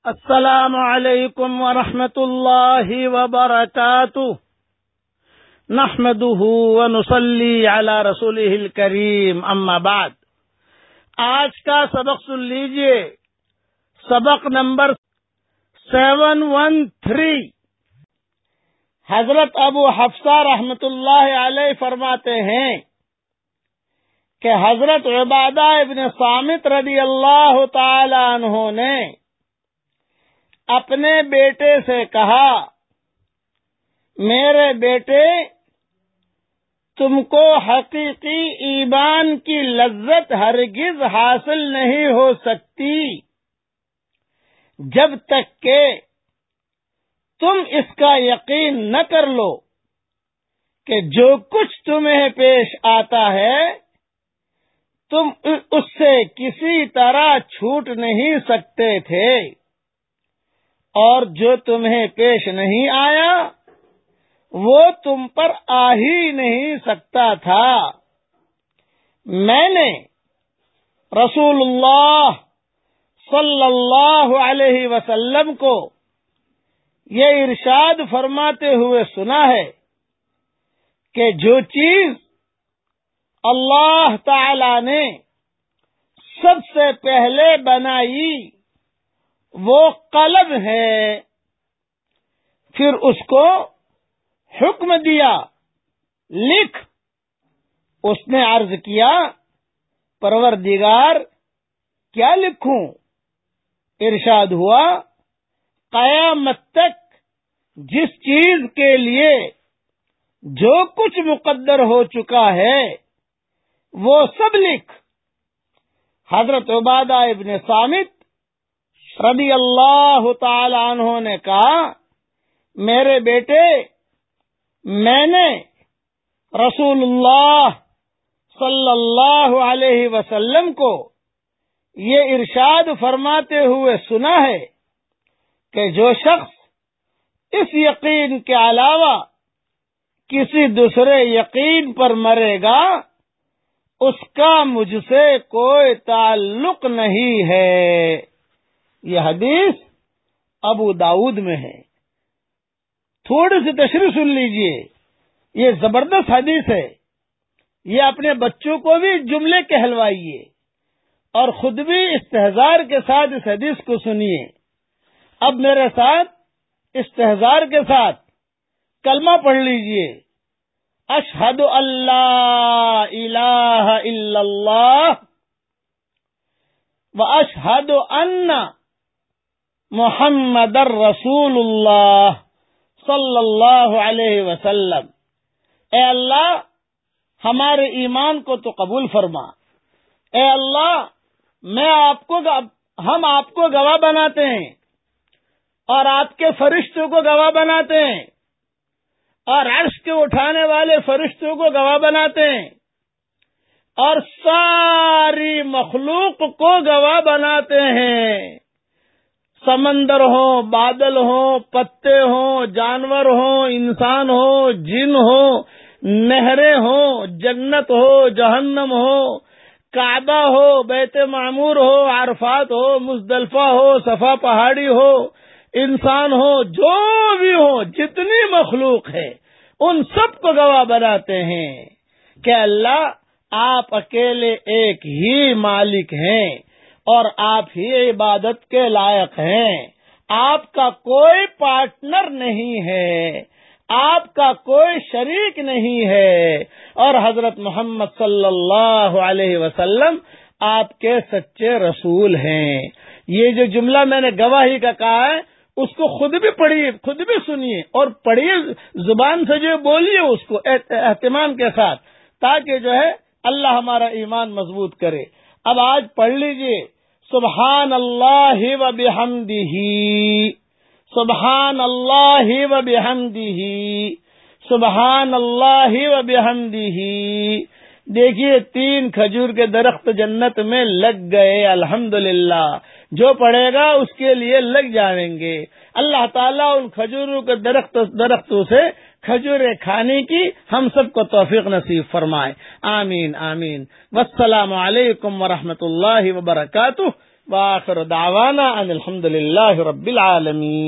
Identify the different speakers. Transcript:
Speaker 1: السلام علیکم ورحمۃ اللہ وبرکاتہ نحمده ونصلی علی رسولہ الکریم اما بعد۔ آج کا سبق سن لیجئے، سبق نمبر 713۔ حضرت ابو حفصہ رحمۃ اللہ علیہ فرماتے ہیں کہ حضرت عبادہ ابن صامت رضی اللہ تعالی عنہ نے اپنے بیٹے سے کہا، میرے بیٹے، تم کو حقیقی ایمان کی لذت ہرگز حاصل نہیں ہو سکتی جب تک کہ تم اس کا یقین نہ کر لو کہ جو کچھ تمہیں پیش آتا ہے تم اس سے کسی طرح چھوٹ نہیں سکتے تھے، اور جو تمہیں پیش نہیں آیا وہ تم پر آ ہی نہیں سکتا تھا۔ میں نے رسول اللہ صلی اللہ علیہ وسلم کو یہ ارشاد فرماتے ہوئے سنا ہے کہ جو چیز اللہ تعالی نے سب سے پہلے بنائی وہ قلم ہے، پھر اس کو حکم دیا لکھ۔ اس نے عرض کیا، پروردگار کیا لکھوں؟ ارشاد ہوا، قیامت تک جس چیز کے لیے جو کچھ مقدر ہو چکا ہے وہ سب لکھ۔ حضرت عبادہ ابن صامت رضی اللہ تعالی عنہ نے کہا، میرے بیٹے، میں نے رسول اللہ صلی اللہ علیہ وسلم کو یہ ارشاد فرماتے ہوئے سنا ہے کہ جو شخص اس یقین کے علاوہ کسی دوسرے یقین پر مرے گا اس کا مجھ سے کوئی تعلق نہیں ہے۔ یہ حدیث ابو داؤد میں ہے۔ تھوڑی سی تشریح سن لیجئے، یہ زبردست حدیث ہے۔ یہ اپنے بچوں کو بھی جملے کہلوائیے اور خود بھی استحضار کے ساتھ اس حدیث کو سنیے۔ اب میرے ساتھ استحضار کے ساتھ کلمہ پڑھ لیجئے، اشہد اللہ الہ الا اللہ واشہد ان محمد رسول اللہ صلی اللہ علیہ وسلم۔ اے اللہ، ہمارے ایمان کو تو قبول فرما۔ اے اللہ، ہم آپ کو گواہ بناتے ہیں اور آپ کے فرشتوں کو گواہ بناتے ہیں اور عرش کے اٹھانے والے فرشتوں کو گواہ بناتے ہیں اور ساری مخلوق کو گواہ بناتے ہیں، سمندر ہو، بادل ہو، پتے ہوں، جانور ہوں، انسان ہو، جن ہو، نہریں ہوں، جنت ہو، جہنم ہو، کعبہ ہو، بیت معمور ہو، عرفات ہو، مزدلفہ ہو، صفا پہاڑی ہو، انسان ہو، جو بھی ہو، جتنی مخلوق ہے ان سب کو گواہ بناتے ہیں کہ اللہ آپ اکیلے ایک ہی مالک ہیں اور آپ ہی عبادت کے لائق ہیں۔ آپ کا کوئی پارٹنر نہیں ہے، آپ کا کوئی شریک نہیں ہے، اور حضرت محمد صلی اللہ علیہ وسلم آپ کے سچے رسول ہیں۔ یہ جو جملہ میں نے گواہی کا کہا ہے اس کو خود بھی پڑھیے، خود بھی سنیے اور پڑھیے، زبان سے جو بولیے اس کو اہتمام کے ساتھ، تاکہ جو ہے اللہ ہمارا ایمان مضبوط کرے۔ اب آج پڑھ لیجئے، سبحان اللہ و بحمدہ، سبحان اللہ و بحمدہ، سبحان اللہ و بحمدہ۔ دیکھیے 3 کھجور کے درخت جنت میں لگ گئے، الحمدللہ۔ جو پڑھے گا اس کے لیے لگ جائیں گے۔ اللہ تعالیٰ ان کھجوروں کے درختوں سے کھجوریں کھانے کی ہم سب کو توفیق نصیب فرمائے، آمین آمین۔ والسلام علیکم ورحمۃ اللہ وبرکاتہ۔ وآخر دعوانا ان الحمد للہ رب العالمین.